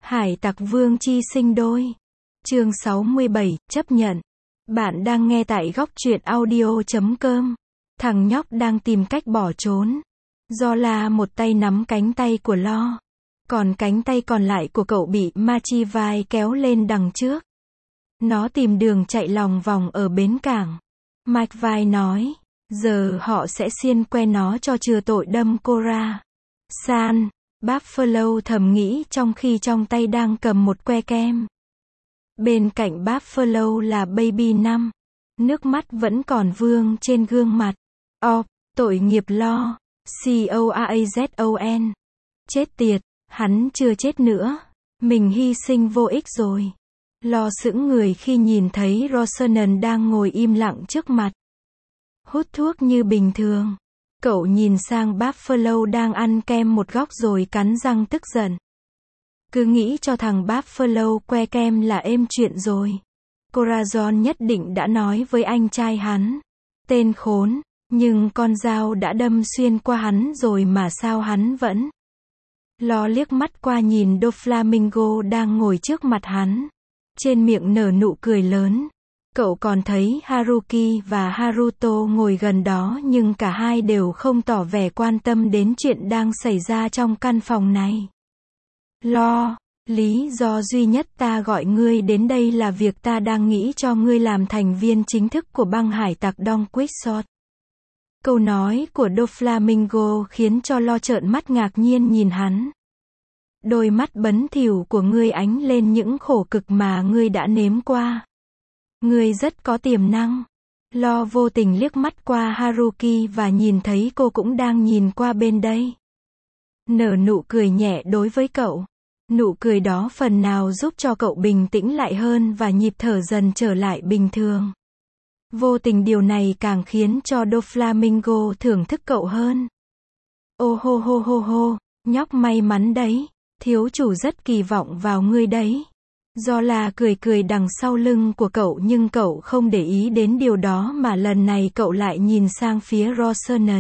Hải tặc vương chi sinh đôi. Chương 67, chấp nhận. Bạn đang nghe tại góc truyện audio.com. Thằng nhóc đang tìm cách bỏ trốn. Do là một tay nắm cánh tay của Lo. Còn cánh tay còn lại của cậu bị Machivai kéo lên đằng trước. Nó tìm đường chạy lòng vòng ở bến cảng. Machivai nói, giờ họ sẽ xiên que nó cho chừa tội đâm Cora. San, Buffalo thầm nghĩ trong khi trong tay đang cầm một que kem. Bên cạnh Buffalo là Baby 5. Nước mắt vẫn còn vương trên gương mặt. Tội nghiệp Lo. Corazon. Chết tiệt, hắn chưa chết nữa. Mình hy sinh vô ích rồi. Lo sững người khi nhìn thấy Rosanna đang ngồi im lặng trước mặt. Hút thuốc như bình thường. Cậu nhìn sang Buffalo đang ăn kem một góc rồi cắn răng tức giận. Cứ nghĩ cho thằng Buffalo que kem là êm chuyện rồi. Corazon nhất định đã nói với anh trai hắn. Tên khốn, nhưng con dao đã đâm xuyên qua hắn rồi mà sao hắn vẫn. Lo liếc mắt qua nhìn Doflamingo đang ngồi trước mặt hắn. Trên miệng nở nụ cười lớn. Cậu còn thấy Haruki và Haruto ngồi gần đó nhưng cả hai đều không tỏ vẻ quan tâm đến chuyện đang xảy ra trong căn phòng này. Lo, lý do duy nhất ta gọi ngươi đến đây là việc ta đang nghĩ cho ngươi làm thành viên chính thức của băng hải tặc Don Quixote. Câu nói của Doflamingo khiến cho Lo trợn mắt ngạc nhiên nhìn hắn. Đôi mắt bấn thỉu của ngươi ánh lên những khổ cực mà ngươi đã nếm qua. Ngươi rất có tiềm năng. Lo vô tình liếc mắt qua Haruki và nhìn thấy cô cũng đang nhìn qua bên đây. Nở nụ cười nhẹ đối với cậu. Nụ cười đó phần nào giúp cho cậu bình tĩnh lại hơn và nhịp thở dần trở lại bình thường. Vô tình điều này càng khiến cho Doflamingo thưởng thức cậu hơn. Ô hô hô hô hô, nhóc may mắn đấy. Thiếu chủ rất kỳ vọng vào ngươi đấy. Do là cười cười đằng sau lưng của cậu nhưng cậu không để ý đến điều đó mà lần này cậu lại nhìn sang phía Rosanna.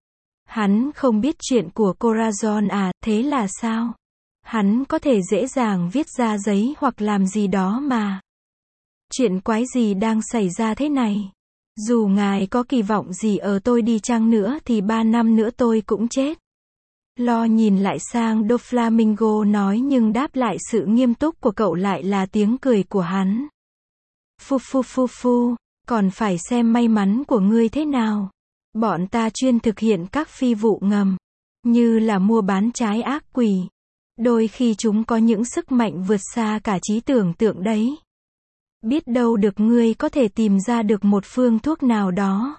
Hắn không biết chuyện của Corazon à, thế là sao? Hắn có thể dễ dàng viết ra giấy hoặc làm gì đó mà. Chuyện quái gì đang xảy ra thế này? Dù ngài có kỳ vọng gì ở tôi đi chăng nữa thì 3 năm nữa tôi cũng chết. Lo nhìn lại sang Doflamingo nói nhưng đáp lại sự nghiêm túc của cậu lại là tiếng cười của hắn. Phu phu phu phu, còn phải xem may mắn của ngươi thế nào. Bọn ta chuyên thực hiện các phi vụ ngầm, như là mua bán trái ác quỷ. Đôi khi chúng có những sức mạnh vượt xa cả trí tưởng tượng đấy. Biết đâu được ngươi có thể tìm ra được một phương thuốc nào đó.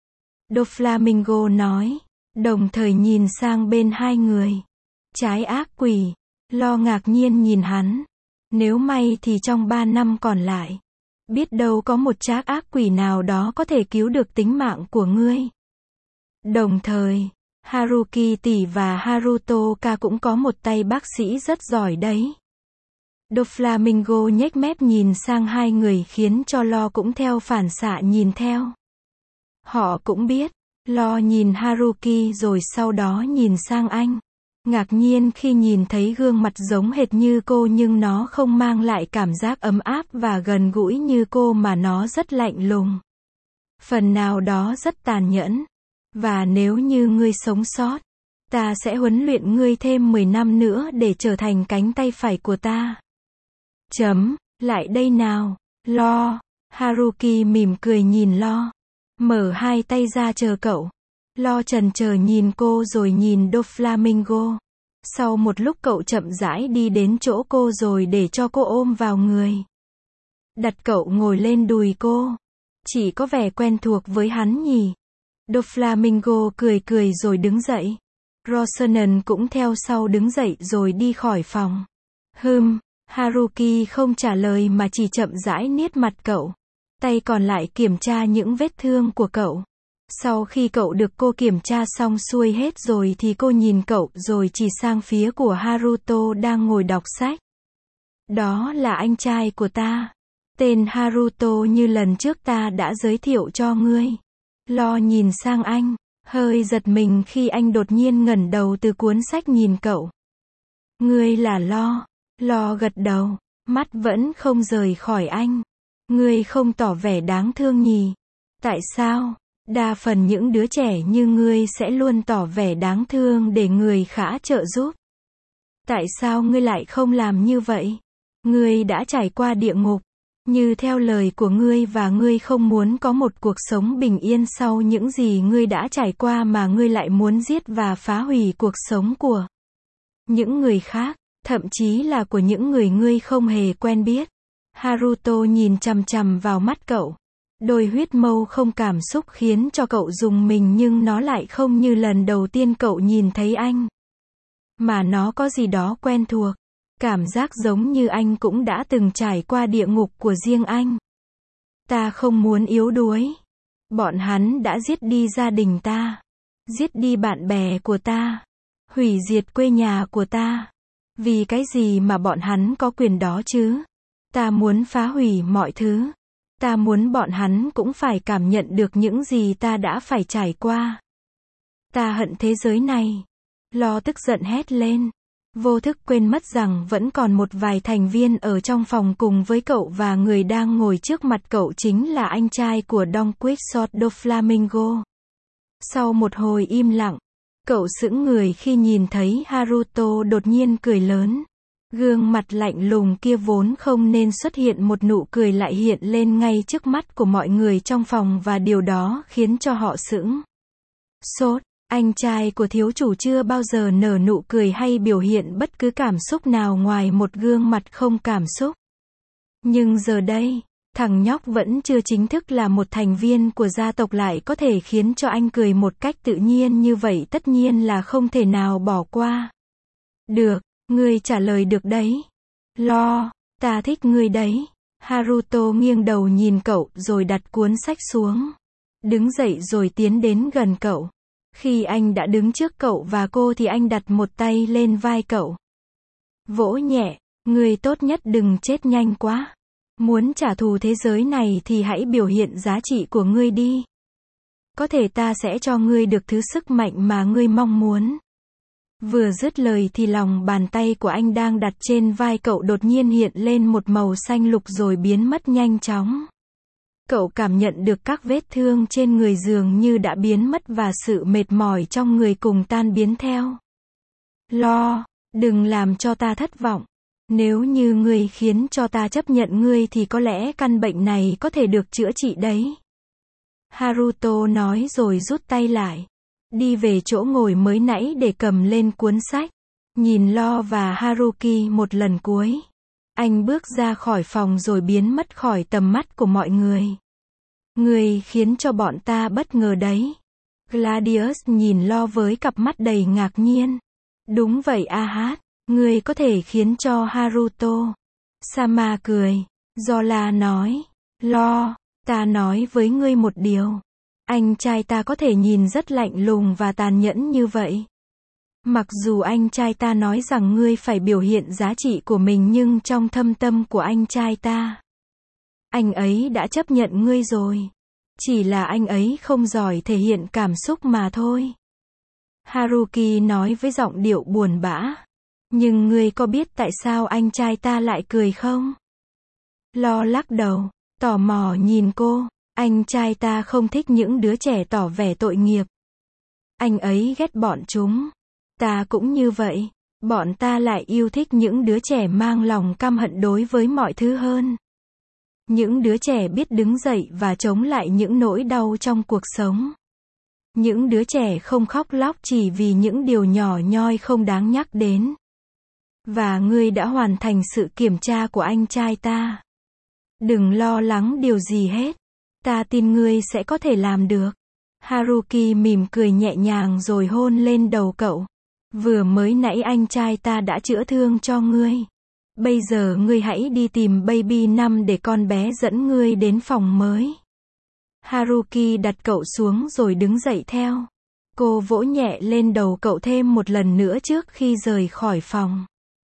Doflamingo nói. Đồng thời nhìn sang bên hai người. Trái ác quỷ. Lo ngạc nhiên nhìn hắn. Nếu may thì trong 3 năm còn lại. Biết đâu có một trác ác quỷ nào đó có thể cứu được tính mạng của ngươi. Đồng thời, Haruki tỷ và Haruto ca cũng có một tay bác sĩ rất giỏi đấy. Doflamingo nhếch mép nhìn sang hai người khiến cho Lo cũng theo phản xạ nhìn theo. Họ cũng biết. Lo nhìn Haruki rồi sau đó nhìn sang anh. Ngạc nhiên khi nhìn thấy gương mặt giống hệt như cô nhưng nó không mang lại cảm giác ấm áp và gần gũi như cô mà nó rất lạnh lùng. Phần nào đó rất tàn nhẫn. Và nếu như ngươi sống sót, ta sẽ huấn luyện ngươi thêm 10 năm nữa để trở thành cánh tay phải của ta. Lại đây nào, Lo. Haruki mỉm cười nhìn Lo. Mở hai tay ra chờ cậu. Lo chần chờ nhìn cô rồi nhìn Doflamingo. Sau một lúc cậu chậm rãi đi đến chỗ cô rồi để cho cô ôm vào người. Đặt cậu ngồi lên đùi cô. Chỉ có vẻ quen thuộc với hắn nhỉ. Doflamingo cười cười rồi đứng dậy. Rosanna cũng theo sau đứng dậy rồi đi khỏi phòng. Haruki không trả lời mà chỉ chậm rãi niết mặt cậu. Tay còn lại kiểm tra những vết thương của cậu. Sau khi cậu được cô kiểm tra xong xuôi hết rồi thì cô nhìn cậu rồi chỉ sang phía của Haruto đang ngồi đọc sách. Đó là anh trai của ta. Tên Haruto như lần trước ta đã giới thiệu cho ngươi. Lo nhìn sang anh, hơi giật mình khi anh đột nhiên ngẩng đầu từ cuốn sách nhìn cậu. Ngươi là Lo. Lo gật đầu, mắt vẫn không rời khỏi anh. Ngươi không tỏ vẻ đáng thương nhỉ? Tại sao? Đa phần những đứa trẻ như ngươi sẽ luôn tỏ vẻ đáng thương để người khác trợ giúp. Tại sao ngươi lại không làm như vậy? Ngươi đã trải qua địa ngục, như theo lời của ngươi, và ngươi không muốn có một cuộc sống bình yên sau những gì ngươi đã trải qua, mà ngươi lại muốn giết và phá hủy cuộc sống của những người khác, thậm chí là của những người ngươi không hề quen biết. Haruto nhìn chằm chằm vào mắt cậu. Đôi huyết mâu không cảm xúc khiến cho cậu rùng mình, nhưng nó lại không như lần đầu tiên cậu nhìn thấy anh. Mà nó có gì đó quen thuộc. Cảm giác giống như anh cũng đã từng trải qua địa ngục của riêng anh. Ta không muốn yếu đuối. Bọn hắn đã giết đi gia đình ta. Giết đi bạn bè của ta. Hủy diệt quê nhà của ta. Vì cái gì mà bọn hắn có quyền đó chứ? Ta muốn phá hủy mọi thứ. Ta muốn bọn hắn cũng phải cảm nhận được những gì ta đã phải trải qua. Ta hận thế giới này. Lo tức giận hét lên. Vô thức quên mất rằng vẫn còn một vài thành viên ở trong phòng cùng với cậu, và người đang ngồi trước mặt cậu chính là anh trai của Don Quixote Doflamingo. Sau một hồi im lặng, cậu sững người khi nhìn thấy Haruto đột nhiên cười lớn. Gương mặt lạnh lùng kia vốn không nên xuất hiện một nụ cười lại hiện lên ngay trước mắt của mọi người trong phòng, và điều đó khiến cho họ sững sốt. Anh trai của thiếu chủ chưa bao giờ nở nụ cười hay biểu hiện bất cứ cảm xúc nào ngoài một gương mặt không cảm xúc. Nhưng giờ đây, thằng nhóc vẫn chưa chính thức là một thành viên của gia tộc lại có thể khiến cho anh cười một cách tự nhiên như vậy, tất nhiên là không thể nào bỏ qua. Được, ngươi trả lời được đấy. Lo, ta thích ngươi đấy. Haruto nghiêng đầu nhìn cậu rồi đặt cuốn sách xuống. Đứng dậy rồi tiến đến gần cậu. Khi anh đã đứng trước cậu và cô thì anh đặt một tay lên vai cậu. Vỗ nhẹ, ngươi tốt nhất đừng chết nhanh quá. Muốn trả thù thế giới này thì hãy biểu hiện giá trị của ngươi đi. Có thể ta sẽ cho ngươi được thứ sức mạnh mà ngươi mong muốn. Vừa dứt lời thì lòng bàn tay của anh đang đặt trên vai cậu đột nhiên hiện lên một màu xanh lục rồi biến mất nhanh chóng. Cậu cảm nhận được các vết thương trên người dường như đã biến mất và sự mệt mỏi trong người cùng tan biến theo. Lo, đừng làm cho ta thất vọng. Nếu như ngươi khiến cho ta chấp nhận ngươi thì có lẽ căn bệnh này có thể được chữa trị đấy. Haruto nói rồi rút tay lại. Đi về chỗ ngồi mới nãy để cầm lên cuốn sách. Nhìn Lo và Haruki một lần cuối. Anh bước ra khỏi phòng rồi biến mất khỏi tầm mắt của mọi người. Ngươi khiến cho bọn ta bất ngờ đấy. Gladius nhìn Lo với cặp mắt đầy ngạc nhiên. Đúng vậy hát, ngươi có thể khiến cho Haruto. Sama cười. Zola nói. Lo, ta nói với ngươi một điều. Anh trai ta có thể nhìn rất lạnh lùng và tàn nhẫn như vậy. Mặc dù anh trai ta nói rằng ngươi phải biểu hiện giá trị của mình, nhưng trong thâm tâm của anh trai ta, anh ấy đã chấp nhận ngươi rồi. Chỉ là anh ấy không giỏi thể hiện cảm xúc mà thôi. Haruki nói với giọng điệu buồn bã. Nhưng ngươi có biết tại sao anh trai ta lại cười không? Lo lắc đầu, tò mò nhìn cô. Anh trai ta không thích những đứa trẻ tỏ vẻ tội nghiệp. Anh ấy ghét bọn chúng. Ta cũng như vậy. Bọn ta lại yêu thích những đứa trẻ mang lòng căm hận đối với mọi thứ hơn. Những đứa trẻ biết đứng dậy và chống lại những nỗi đau trong cuộc sống. Những đứa trẻ không khóc lóc chỉ vì những điều nhỏ nhoi không đáng nhắc đến. Và ngươi đã hoàn thành sự kiểm tra của anh trai ta. Đừng lo lắng điều gì hết. Ta tin ngươi sẽ có thể làm được. Haruki mỉm cười nhẹ nhàng rồi hôn lên đầu cậu. Vừa mới nãy anh trai ta đã chữa thương cho ngươi. Bây giờ ngươi hãy đi tìm Baby 5 để con bé dẫn ngươi đến phòng mới. Haruki đặt cậu xuống rồi đứng dậy theo. Cô vỗ nhẹ lên đầu cậu thêm một lần nữa trước khi rời khỏi phòng.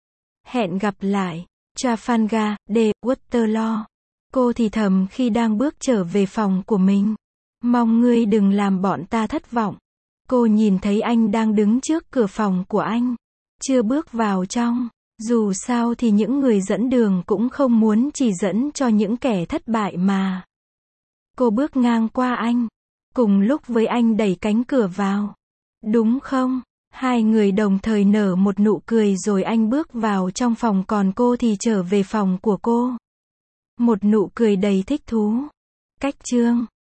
Hẹn gặp lại. Trafalgar, de Waterloo. Cô thì thầm khi đang bước trở về phòng của mình. Mong ngươi đừng làm bọn ta thất vọng. Cô nhìn thấy anh đang đứng trước cửa phòng của anh. Chưa bước vào trong. Dù sao thì những người dẫn đường cũng không muốn chỉ dẫn cho những kẻ thất bại mà. Cô bước ngang qua anh. Cùng lúc với anh đẩy cánh cửa vào. Đúng không? Hai người đồng thời nở một nụ cười rồi anh bước vào trong phòng còn cô thì trở về phòng của cô. Một nụ cười đầy thích thú. Cách chương